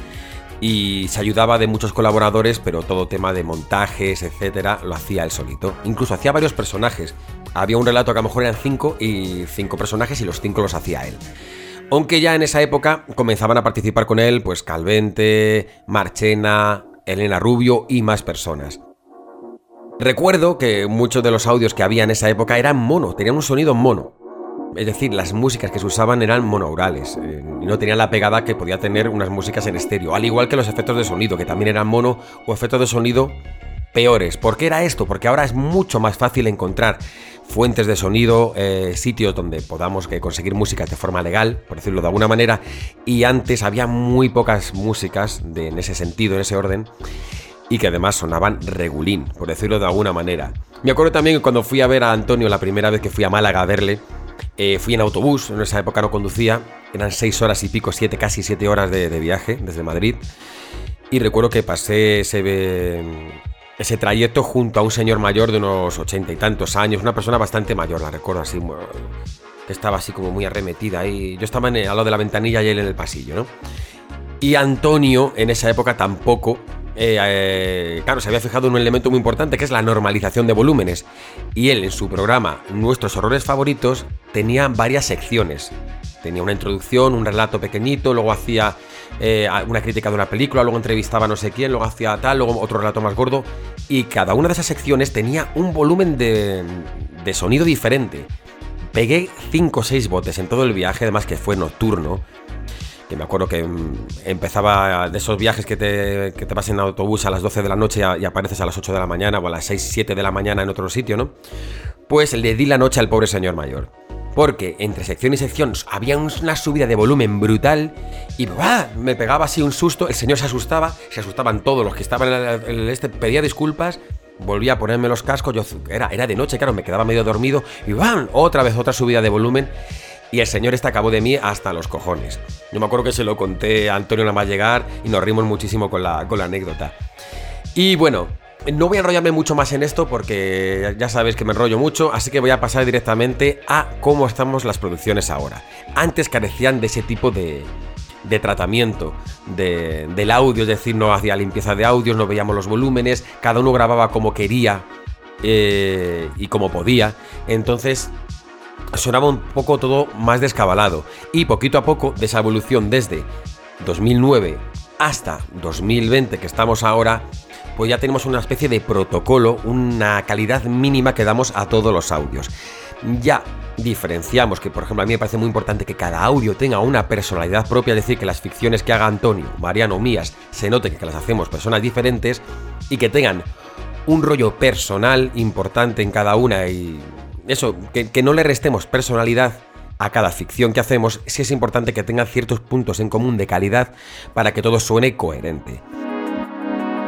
y se ayudaba de muchos colaboradores, pero todo tema de montajes, etcétera, lo hacía él solito. Incluso hacía varios personajes. Había un relato que a lo mejor eran cinco y cinco personajes y los cinco los hacía él. Aunque ya en esa época comenzaban a participar con él pues Calvente, Marchena, Elena Rubio y más personas. Recuerdo que muchos de los audios que había en esa época eran mono, tenían un sonido mono. Es decir, las músicas que se usaban eran monoaurales eh, y no tenían la pegada que podía tener unas músicas en estéreo, al igual que los efectos de sonido, que también eran mono o efectos de sonido peores. ¿Por qué era esto? Porque ahora es mucho más fácil encontrar fuentes de sonido, eh, sitios donde podamos eh, conseguir músicas de forma legal, por decirlo de alguna manera, y antes había muy pocas músicas de, en ese sentido, en ese orden, y que además sonaban regulín, por decirlo de alguna manera. Me acuerdo también que cuando fui a ver a Antonio la primera vez que fui a Málaga a verle, eh, fui en autobús, en esa época no conducía, eran seis horas y pico, siete, casi siete horas de, de viaje desde Madrid, y recuerdo que pasé ese... Eh, ese trayecto junto a un señor mayor de unos ochenta y tantos años, una persona bastante mayor, la recuerdo así, que estaba así como muy arremetida ahí. Yo estaba en el, al lado de la ventanilla y él en el pasillo, ¿no? Y Antonio en esa época tampoco, eh, eh, claro, se había fijado en un elemento muy importante que es la normalización de volúmenes. Y él en su programa Nuestros Horrores Favoritos tenía varias secciones. Tenía una introducción, un relato pequeñito, luego hacía eh, una crítica de una película, luego entrevistaba a no sé quién, luego hacía tal, luego otro relato más gordo. Y cada una de esas secciones tenía un volumen de, de sonido diferente. Pegué cinco o seis botes en todo el viaje, además que fue nocturno. Que me acuerdo que empezaba de esos viajes que te, que te vas en autobús a las doce de la noche y apareces a las ocho de la mañana o a las seis, siete de la mañana en otro sitio, ¿no? Pues le di la noche al pobre señor mayor. Porque entre sección y sección había una subida de volumen brutal y ¡bah! Me pegaba así un susto, el señor se asustaba, se asustaban todos los que estaban en el este, pedía disculpas, volvía a ponerme los cascos, yo era, era de noche, claro, me quedaba medio dormido y ¡bam! Otra vez otra subida de volumen y el señor este acabó de mí hasta los cojones. Yo me acuerdo que se lo conté a Antonio nada más llegar y nos rimos muchísimo con la, con la anécdota. Y bueno... No voy a enrollarme mucho más en esto porque ya sabéis que me enrollo mucho, así que voy a pasar directamente a cómo estamos las producciones ahora. Antes carecían de ese tipo de, de tratamiento de, del audio, es decir, no hacía limpieza de audios, no veíamos los volúmenes, cada uno grababa como quería eh, y como podía, entonces sonaba un poco todo más descabalado. Y poquito a poco, de esa evolución desde dos mil nueve hasta dos mil veinte que estamos ahora, pues ya tenemos una especie de protocolo, una calidad mínima que damos a todos los audios. Ya diferenciamos que, por ejemplo, a mí me parece muy importante que cada audio tenga una personalidad propia, es decir, que las ficciones que haga Antonio, Mariano, mías, se note que las hacemos personas diferentes y que tengan un rollo personal importante en cada una y eso, que, que no le restemos personalidad a cada ficción que hacemos. Sí es importante que tengan ciertos puntos en común de calidad para que todo suene coherente.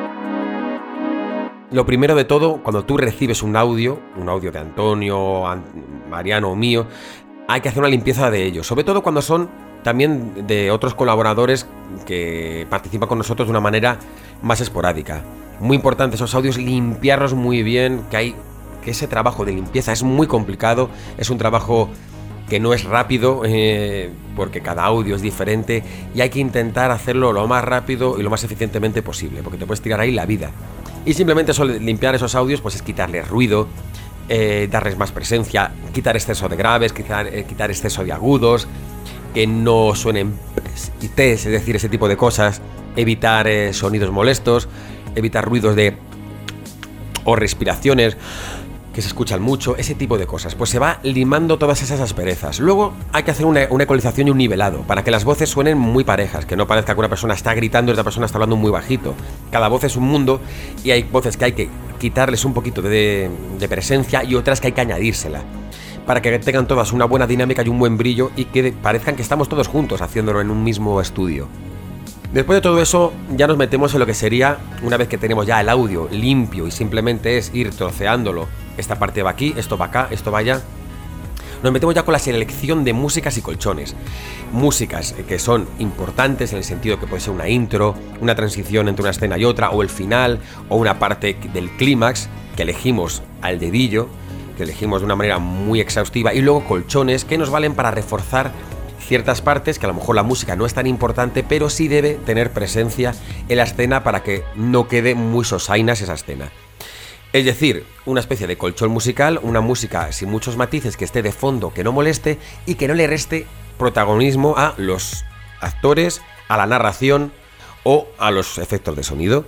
lo primero de todo, cuando tú recibes un audio, un audio de Antonio, Mariano o mío, hay que hacer una limpieza de ellos, sobre todo cuando son también de otros colaboradores que participan con nosotros de una manera más esporádica. Muy importante esos audios, limpiarlos muy bien, que hay que ese trabajo de limpieza es muy complicado, es un trabajo que no es rápido, eh, porque cada audio es diferente y hay que intentar hacerlo lo más rápido y lo más eficientemente posible, porque te puedes tirar ahí la vida. Y simplemente eso, limpiar esos audios, pues es quitarles ruido, eh, darles más presencia, quitar exceso de graves, quitar, eh, quitar exceso de agudos, que no suenen ts, es decir, ese tipo de cosas, evitar eh, sonidos molestos, evitar ruidos de o respiraciones que se escuchan mucho, ese tipo de cosas. Pues se va limando todas esas asperezas. Luego hay que hacer una, una ecualización y un nivelado para que las voces suenen muy parejas, que no parezca que una persona está gritando y otra persona está hablando muy bajito. Cada voz es un mundo y hay voces que hay que quitarles un poquito de, de presencia y otras que hay que añadírsela, para que tengan todas una buena dinámica y un buen brillo y que parezcan que estamos todos juntos haciéndolo en un mismo estudio. Después de todo eso, ya nos metemos en lo que sería, una vez que tenemos ya el audio limpio y simplemente es ir troceándolo, esta parte va aquí, esto va acá, esto va allá, nos metemos ya con la selección de músicas y colchones. Músicas que son importantes en el sentido que puede ser una intro, una transición entre una escena y otra, o el final, o una parte del clímax que elegimos al dedillo, que elegimos de una manera muy exhaustiva, y luego colchones que nos valen para reforzar ciertas partes que a lo mejor la música no es tan importante, pero sí debe tener presencia en la escena para que no quede muy sosainas esa escena. Es decir, una especie de colchón musical, una música sin muchos matices que esté de fondo, que no moleste y que no le reste protagonismo a los actores, a la narración o a los efectos de sonido.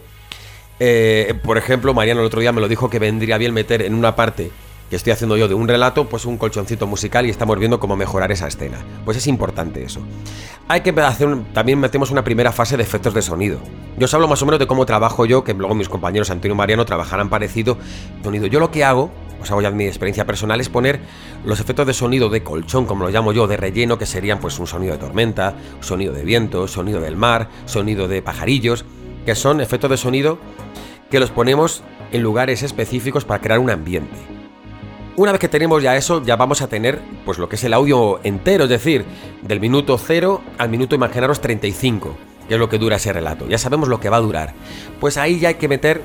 Eh, por ejemplo, Mariano el otro día me lo dijo que vendría bien meter en una parte que estoy haciendo yo de un relato, pues un colchoncito musical y estamos viendo cómo mejorar esa escena. Pues es importante eso. Hay que hacer un, también metemos una primera fase de efectos de sonido. Yo os hablo más o menos de cómo trabajo yo, que luego mis compañeros Antonio y Mariano trabajarán parecido sonido. Yo lo que hago, os hago ya mi experiencia personal, es poner los efectos de sonido de colchón, como lo llamo yo, de relleno, que serían pues un sonido de tormenta, sonido de viento, sonido del mar, sonido de pajarillos, que son efectos de sonido que los ponemos en lugares específicos para crear un ambiente. Una vez que tenemos ya eso, ya vamos a tener pues lo que es el audio entero, es decir, del minuto cero al minuto, imaginaros, treinta y cinco, que es lo que dura ese relato. Ya sabemos lo que va a durar. Pues ahí ya hay que meter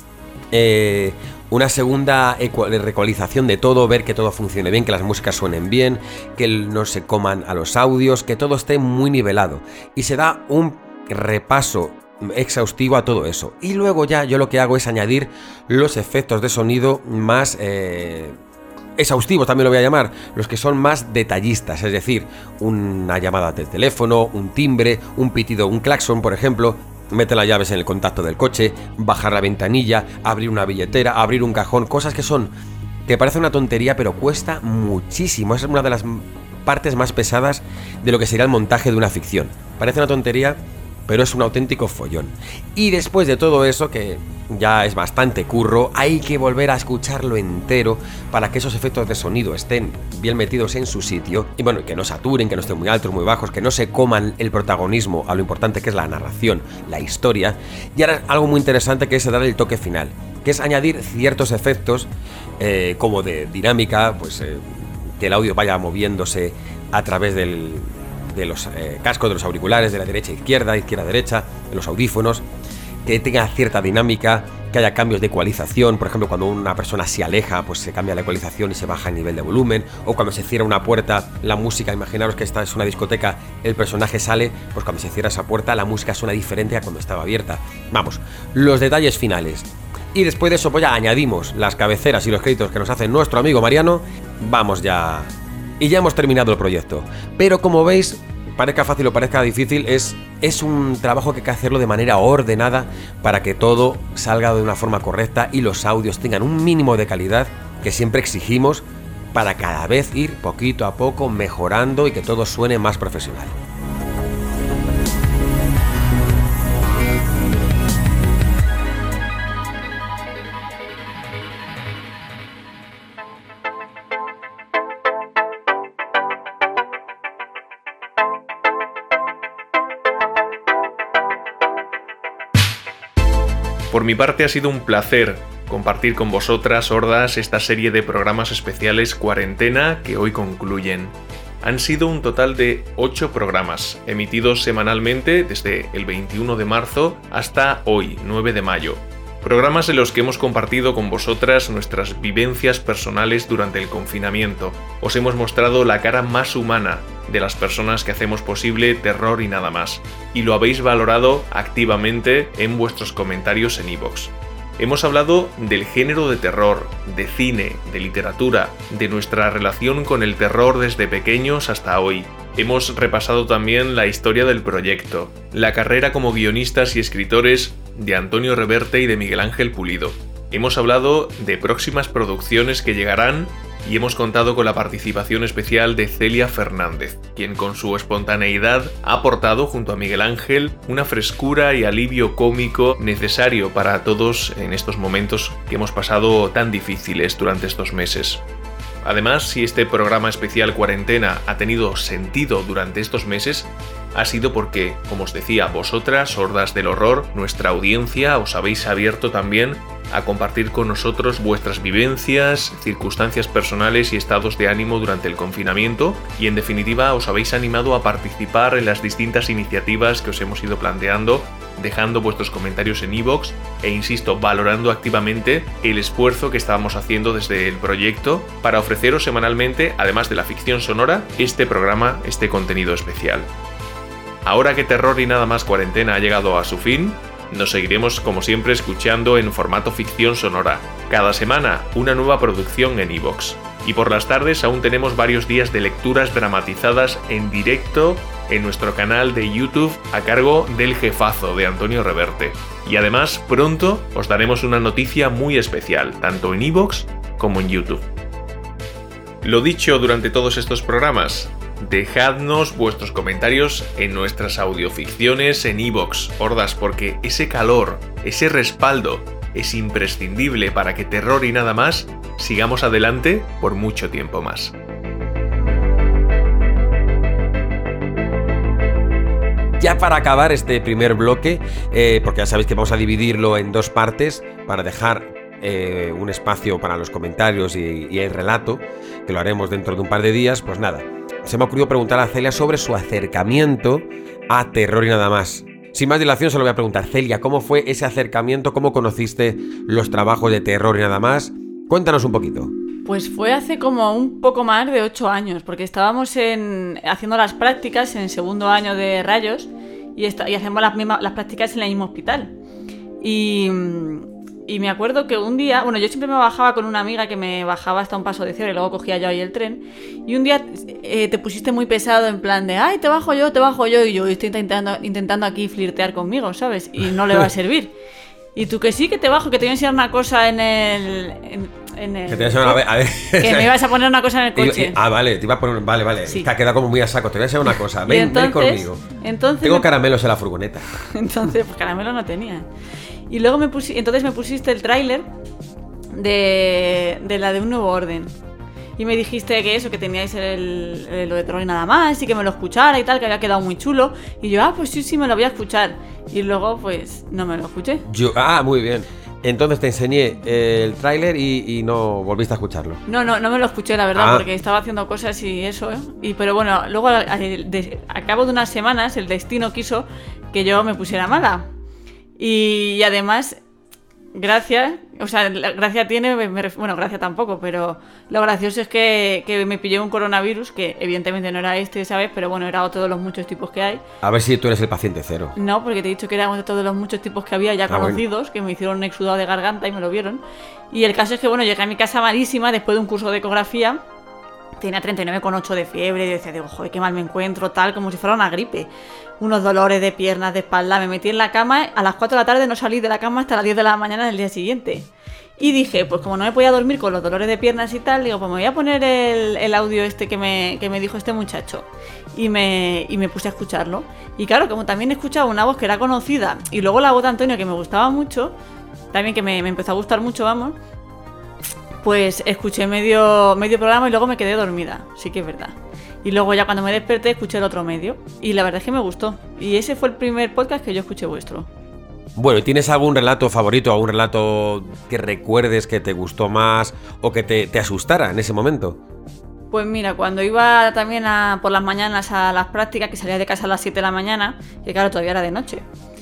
eh, una segunda ecualización de todo, ver que todo funcione bien, que las músicas suenen bien, que no se coman a los audios, que todo esté muy nivelado. Y se da un repaso exhaustivo a todo eso. Y luego ya yo lo que hago es añadir los efectos de sonido más eh, exhaustivos, también lo voy a llamar, los que son más detallistas, es decir, una llamada de teléfono, un timbre, un pitido, un claxon, por ejemplo, meter las llaves en el contacto del coche, bajar la ventanilla, abrir una billetera, abrir un cajón, cosas que son, que parece una tontería, pero cuesta muchísimo. Es una de las partes más pesadas de lo que sería el montaje de una ficción. Parece una tontería, pero es un auténtico follón. Y después de todo eso, que ya es bastante curro, hay que volver a escucharlo entero para que esos efectos de sonido estén bien metidos en su sitio y bueno, que no saturen, que no estén muy altos, muy bajos, que no se coman el protagonismo a lo importante que es la narración, la historia. Y ahora algo muy interesante, que es dar el toque final, que es añadir ciertos efectos eh, como de dinámica, pues eh, que el audio vaya moviéndose a través del de los eh, cascos, de los auriculares, de la derecha a izquierda, izquierda a derecha, de los audífonos, que tenga cierta dinámica, que haya cambios de ecualización. Por ejemplo, cuando una persona se aleja, pues se cambia la ecualización y se baja el nivel de volumen, o cuando se cierra una puerta, la música, imaginaros que esta es una discoteca, el personaje sale, pues cuando se cierra esa puerta, la música suena diferente a cuando estaba abierta. Vamos, los detalles finales. Y después de eso, pues ya añadimos las cabeceras y los créditos que nos hace nuestro amigo Mariano. Vamos ya... Y ya hemos terminado el proyecto. Pero como veis, parezca fácil o parezca difícil, es, es un trabajo que hay que hacerlo de manera ordenada para que todo salga de una forma correcta y los audios tengan un mínimo de calidad que siempre exigimos para cada vez ir poquito a poco mejorando y que todo suene más profesional. Por mi parte ha sido un placer compartir con vosotras, sordas, esta serie de programas especiales Cuarentena que hoy concluyen. Han sido un total de ocho programas, emitidos semanalmente desde el veintiuno de marzo hasta hoy, nueve de mayo. Programas en los que hemos compartido con vosotras nuestras vivencias personales durante el confinamiento. Os hemos mostrado la cara más humana de las personas que hacemos posible Terror y Nada Más, y lo habéis valorado activamente en vuestros comentarios en iVoox. Hemos hablado del género de terror, de cine, de literatura, de nuestra relación con el terror desde pequeños hasta hoy. Hemos repasado también la historia del proyecto, la carrera como guionistas y escritores de Antonio Reverte y de Miguel Ángel Pulido. Hemos hablado de próximas producciones que llegarán y hemos contado con la participación especial de Celia Fernández, quien con su espontaneidad ha aportado junto a Miguel Ángel una frescura y alivio cómico necesario para todos en estos momentos que hemos pasado tan difíciles durante estos meses. Además, si este programa especial Cuarentena ha tenido sentido durante estos meses, ha sido porque, como os decía, vosotras, sordas del horror, nuestra audiencia, os habéis abierto también a compartir con nosotros vuestras vivencias, circunstancias personales y estados de ánimo durante el confinamiento, y en definitiva os habéis animado a participar en las distintas iniciativas que os hemos ido planteando, dejando vuestros comentarios en iVoox e, insisto, valorando activamente el esfuerzo que estábamos haciendo desde el proyecto para ofreceros semanalmente, además de la ficción sonora, este programa, este contenido especial. Ahora que Terror y Nada Más Cuarentena ha llegado a su fin, nos seguiremos como siempre escuchando en formato ficción sonora. Cada semana una nueva producción en iVoox. Y por las tardes aún tenemos varios días de lecturas dramatizadas en directo en nuestro canal de YouTube a cargo del jefazo de Antonio Reverte. Y además pronto os daremos una noticia muy especial, tanto en iVoox como en YouTube. Lo dicho durante todos estos programas, dejadnos vuestros comentarios en nuestras audioficciones en iVoox, hordas, porque ese calor, ese respaldo es imprescindible para que Terror y Nada Más sigamos adelante por mucho tiempo más. Ya para acabar este primer bloque, eh, porque ya sabéis que vamos a dividirlo en dos partes para dejar eh, un espacio para los comentarios y, y el relato, que lo haremos dentro de un par de días, pues nada. Se me ha ocurrido preguntar a Celia sobre su acercamiento a Terror y Nada Más. Sin más dilación se lo voy a preguntar. Celia, ¿cómo fue ese acercamiento? ¿Cómo conociste los trabajos de Terror y Nada Más? Cuéntanos un poquito. Pues fue hace como un poco más de ocho años, porque estábamos en, haciendo las prácticas en segundo año de Rayos y, esta, y hacemos las, mismas, las prácticas en el mismo hospital. Y... Y me acuerdo que un día, bueno, yo siempre me bajaba con una amiga que me bajaba hasta un paso de cierre y luego cogía yo ahí el tren. Y un día eh, te pusiste muy pesado en plan de, ay, te bajo yo, te bajo yo. Y yo estoy intentando, intentando aquí flirtear conmigo, ¿sabes? Y no le va a servir. Y tú que sí, que te bajo, que te voy a enseñar una cosa en el... En, en el que te voy a enseñar una, a ver, que me ibas a poner una cosa en el coche. Y, y, ah, vale, te iba a poner... Vale, vale. Sí. Te ha quedado como muy a saco. Te voy a enseñar una cosa. Ven, entonces, ven conmigo. Entonces Tengo me... caramelos en la furgoneta. Entonces, pues caramelo no tenía. Y luego me pusi... entonces me pusiste el tráiler de... de la de Un Nuevo Orden. Y me dijiste que eso, que teníais el, el, lo de Terror y Nada Más, y que me lo escuchara y tal, que había quedado muy chulo. Y yo, ah, pues sí, sí, me lo voy a escuchar. Y luego, pues, no me lo escuché. Yo, ah, muy bien. Entonces te enseñé eh, el tráiler y, y no volviste a escucharlo. No, no, no me lo escuché, la verdad, ah. porque estaba haciendo cosas y eso, ¿eh? Y, pero bueno, luego, a, a, de, a cabo de unas semanas, el destino quiso que yo me pusiera mala. Y, y además... Gracias, o sea, gracia tiene, me, me, bueno, gracia tampoco, pero lo gracioso es que, que me pillé un coronavirus, que evidentemente no era este, ¿sabes? Pero bueno, era otro de los muchos tipos que hay. A ver si tú eres el paciente cero. No, porque te he dicho que era otro de los muchos tipos que había ya ah, conocidos, bueno. Que me hicieron un exudado de garganta y me lo vieron. Y el caso es que, bueno, llegué a mi casa malísima después de un curso de ecografía. Tenía treinta y nueve coma ocho de fiebre y decía, digo, joder, qué mal me encuentro, tal, como si fuera una gripe. Unos dolores de piernas, de espalda. Me metí en la cama, a las cuatro de la tarde no salí de la cama hasta las diez de la mañana del día siguiente. Y dije, pues como no me podía dormir con los dolores de piernas y tal, digo, pues me voy a poner el, el audio este que me, que me dijo este muchacho. Y me, y me puse a escucharlo. Y claro, como también he escuchado una voz que era conocida, y luego la voz de Antonio que me gustaba mucho, también que me, me empezó a gustar mucho, vamos, pues escuché medio, medio programa y luego me quedé dormida, sí que es verdad. Y luego ya cuando me desperté escuché el otro medio. Y la verdad es que me gustó. Y ese fue el primer podcast que yo escuché vuestro. Bueno, ¿y tienes algún relato favorito, algún relato que recuerdes que te gustó más o que te, te asustara en ese momento? Pues mira, cuando iba también a, por las mañanas a las prácticas, que salía de casa a las siete de la mañana, que claro, todavía era de noche,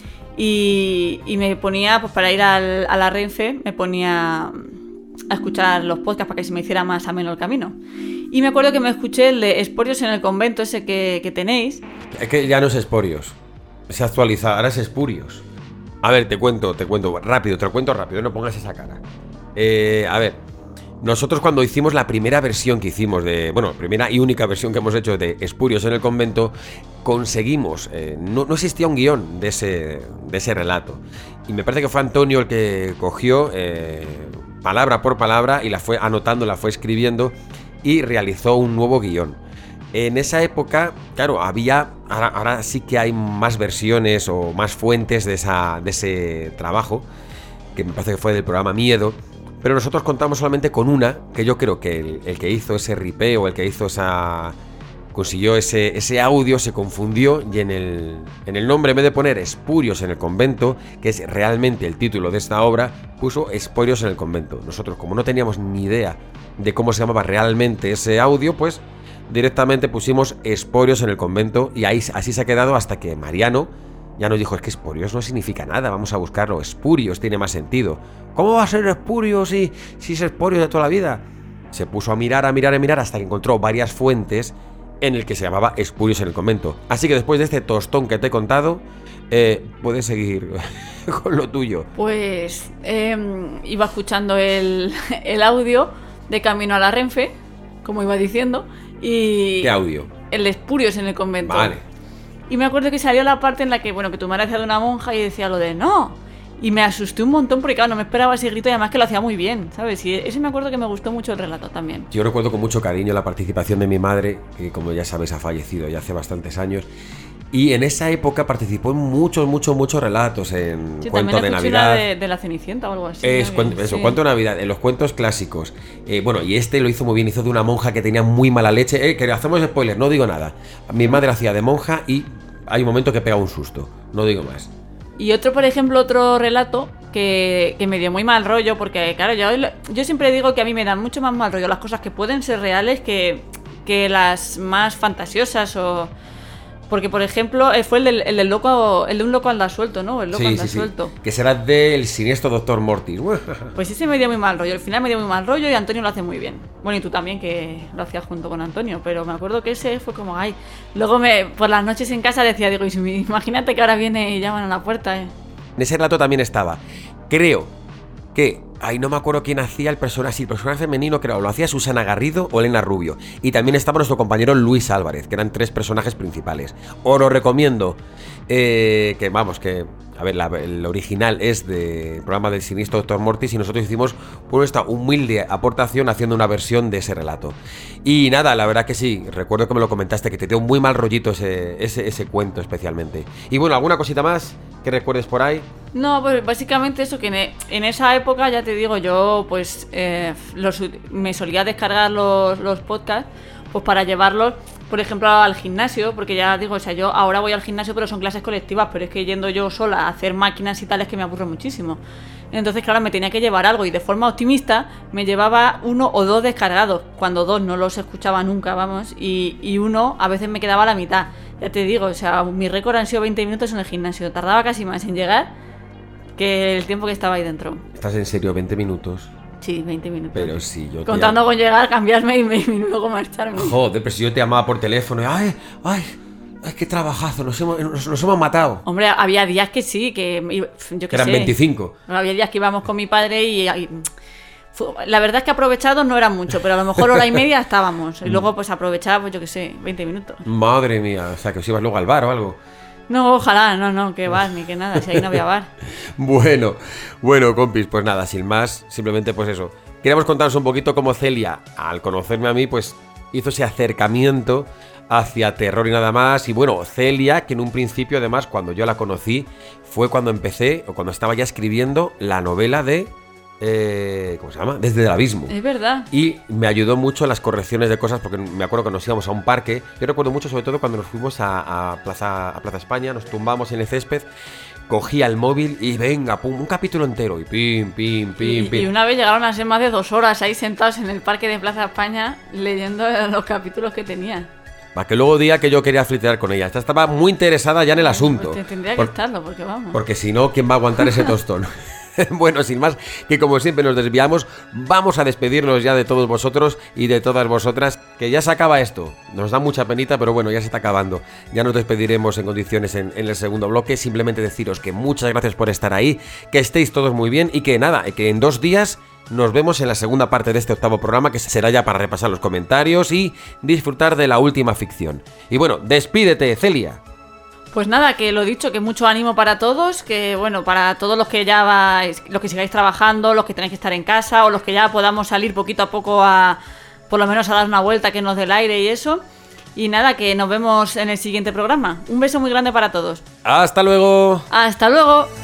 y, y me ponía, pues para ir al, a la Renfe, me ponía a escuchar los podcasts para que se me hiciera más ameno el camino. Y me acuerdo que me escuché el de Esporios en el convento, ese que, que tenéis. Es que ya no es Esporios, se ha actualizado, ahora es Espurios. A ver, te cuento, te cuento rápido, te lo cuento rápido, no pongas esa cara. Eh, a ver, nosotros cuando hicimos la primera versión que hicimos de, bueno, primera y única versión que hemos hecho de Espurios en el convento, conseguimos, eh, no, no existía un guión de ese, de ese relato. Y me parece que fue Antonio el que cogió eh, palabra por palabra y la fue anotando, la fue escribiendo y realizó un nuevo guión. En esa época, claro, había, ahora, ahora sí que hay más versiones o más fuentes de, esa, de ese trabajo, que me parece que fue del programa Miedo, pero nosotros contamos solamente con una, que yo creo que el, el que hizo ese ripeo, el que hizo esa... consiguió ese, ese audio, se confundió y en el, en el nombre, en vez de poner Espurios en el convento, que es realmente el título de esta obra, puso Espurios en el convento. Nosotros, como no teníamos ni idea de cómo se llamaba realmente ese audio, pues directamente pusimos Esporios en el convento y ahí, así se ha quedado hasta que Mariano ya nos dijo, es que Esporios no significa nada, vamos a buscarlo, Espurios tiene más sentido. ¿Cómo va a ser Espurios si, si es Esporios de toda la vida? Se puso a mirar, a mirar, a mirar hasta que encontró varias fuentes en el que se llamaba Espurios en el convento. Así que después de este tostón que te he contado, eh, puedes seguir con lo tuyo. Pues eh, iba escuchando el, el audio de camino a la Renfe, como iba diciendo, y... ¿Qué audio? El de Espurios en el convento. Vale. Y me acuerdo que salió la parte en la que, bueno, que tu madre hacía de una monja y decía lo de no. Y me asusté un montón porque, claro, no me esperaba ese grito y además que lo hacía muy bien, ¿sabes? Y ese me acuerdo que me gustó mucho el relato también. Yo recuerdo con mucho cariño la participación de mi madre, que como ya sabéis ha fallecido ya hace bastantes años. Y en esa época participó en muchos, muchos, muchos relatos en sí, cuentos de Navidad. De, de la Cenicienta o algo así. Es, cuento, eso, sí. Cuento de Navidad, en los cuentos clásicos. Eh, bueno, y este lo hizo muy bien, hizo de una monja que tenía muy mala leche. Eh, que hacemos spoilers, no digo nada. Mi madre hacía de monja y hay un momento que pega un susto, no digo más. Y otro, por ejemplo, otro relato que, que me dio muy mal rollo, porque claro, yo, yo siempre digo que a mí me dan mucho más mal rollo las cosas que pueden ser reales que, que las más fantasiosas o... Porque, por ejemplo, fue el del, el del loco, el de un loco anda suelto, ¿no? El loco sí, anda sí, suelto. Sí. Que será del siniestro doctor Mortis. Pues ese me dio muy mal rollo. Al final me dio muy mal rollo y Antonio lo hace muy bien. Bueno, y tú también, que lo hacías junto con Antonio. Pero me acuerdo que ese fue como, ay. Luego me, por las noches en casa decía, digo, imagínate que ahora viene y llaman a la puerta, ¿eh? En ese relato también estaba. Creo que... Ay, no me acuerdo quién hacía el personaje, sí, el personaje femenino, creo, lo hacía Susana Garrido o Elena Rubio. Y también estaba nuestro compañero Luis Álvarez, que eran tres personajes principales. Os lo recomiendo, eh, que vamos, que, a ver, la, el original es del programa del siniestro doctor Mortis y nosotros hicimos por nuestra humilde aportación haciendo una versión de ese relato. Y nada, la verdad que sí, recuerdo que me lo comentaste, que te dio muy mal rollito ese, ese, ese cuento especialmente. Y bueno, ¿alguna cosita más que recuerdes por ahí? No, pues básicamente eso, que en, en esa época, ya te digo, yo pues eh, los, me solía descargar los, los podcasts pues para llevarlos, por ejemplo, al gimnasio, porque ya digo, o sea, yo ahora voy al gimnasio pero son clases colectivas, pero es que yendo yo sola a hacer máquinas y tal es que me aburro muchísimo. Entonces, claro, me tenía que llevar algo y de forma optimista me llevaba uno o dos descargados, cuando dos no los escuchaba nunca, vamos, y, y uno a veces me quedaba a la mitad. Ya te digo, o sea, mi récord han sido veinte minutos en el gimnasio, tardaba casi más en llegar que el tiempo que estaba ahí dentro. ¿Estás en serio? ¿veinte minutos? Sí, veinte minutos. Pero sí, yo contando te... con llegar, cambiarme y, me, y luego marcharme. Joder, pero si yo te llamaba por teléfono y, ay, ay, ay, qué trabajazo, nos hemos, nos, nos hemos matado. Hombre, había días que sí, que yo qué eran sé. veinticinco. Había días que íbamos con mi padre y, y la verdad es que aprovechados no eran mucho, pero a lo mejor hora y media estábamos. Y luego pues aprovechaba, pues yo qué sé, veinte minutos. Madre mía, o sea, que os ibas luego al bar o algo. No, ojalá, no, no, que bar ni que nada, si ahí no había bar. Bueno, bueno, compis, pues nada, sin más, simplemente pues eso. Queríamos contaros un poquito cómo Celia, al conocerme a mí, pues hizo ese acercamiento hacia Terror y Nada Más. Y bueno, Celia, que en un principio además, cuando yo la conocí, fue cuando empecé, o cuando estaba ya escribiendo la novela de... Eh, ¿cómo se llama? Desde el abismo. Es verdad. Y me ayudó mucho en las correcciones de cosas, porque me acuerdo que nos íbamos a un parque. Yo recuerdo mucho, sobre todo, cuando nos fuimos a, a, Plaza, a Plaza España, nos tumbamos en el césped cogía el móvil y venga, pum, un capítulo entero y pim, pim, pim, Y, pim. y una vez llegaron a ser más de dos horas ahí sentados en el parque de Plaza España leyendo los capítulos que tenía. Para que luego diga que yo quería flirtear con ella. Esta estaba muy interesada ya en el asunto. Pues tendría que Por- estarlo, porque vamos. Porque si no, ¿quién va a aguantar ese tostón? Bueno, sin más, que como siempre nos desviamos, vamos a despedirnos ya de todos vosotros y de todas vosotras, que ya se acaba esto. Nos da mucha penita, pero bueno, ya se está acabando. Ya nos despediremos en condiciones en, en el segundo bloque. Simplemente deciros que muchas gracias por estar ahí, que estéis todos muy bien y que nada, que en dos días nos vemos en la segunda parte de este octavo programa, que será ya para repasar los comentarios y disfrutar de la última ficción. Y bueno, despídete, Celia. Pues nada, que lo dicho, que mucho ánimo para todos, que bueno, para todos los que ya vais, los que sigáis trabajando, los que tenéis que estar en casa o los que ya podamos salir poquito a poco a, por lo menos a dar una vuelta, que nos dé el aire y eso. Y nada, que nos vemos en el siguiente programa. Un beso muy grande para todos. Hasta luego. Hasta luego.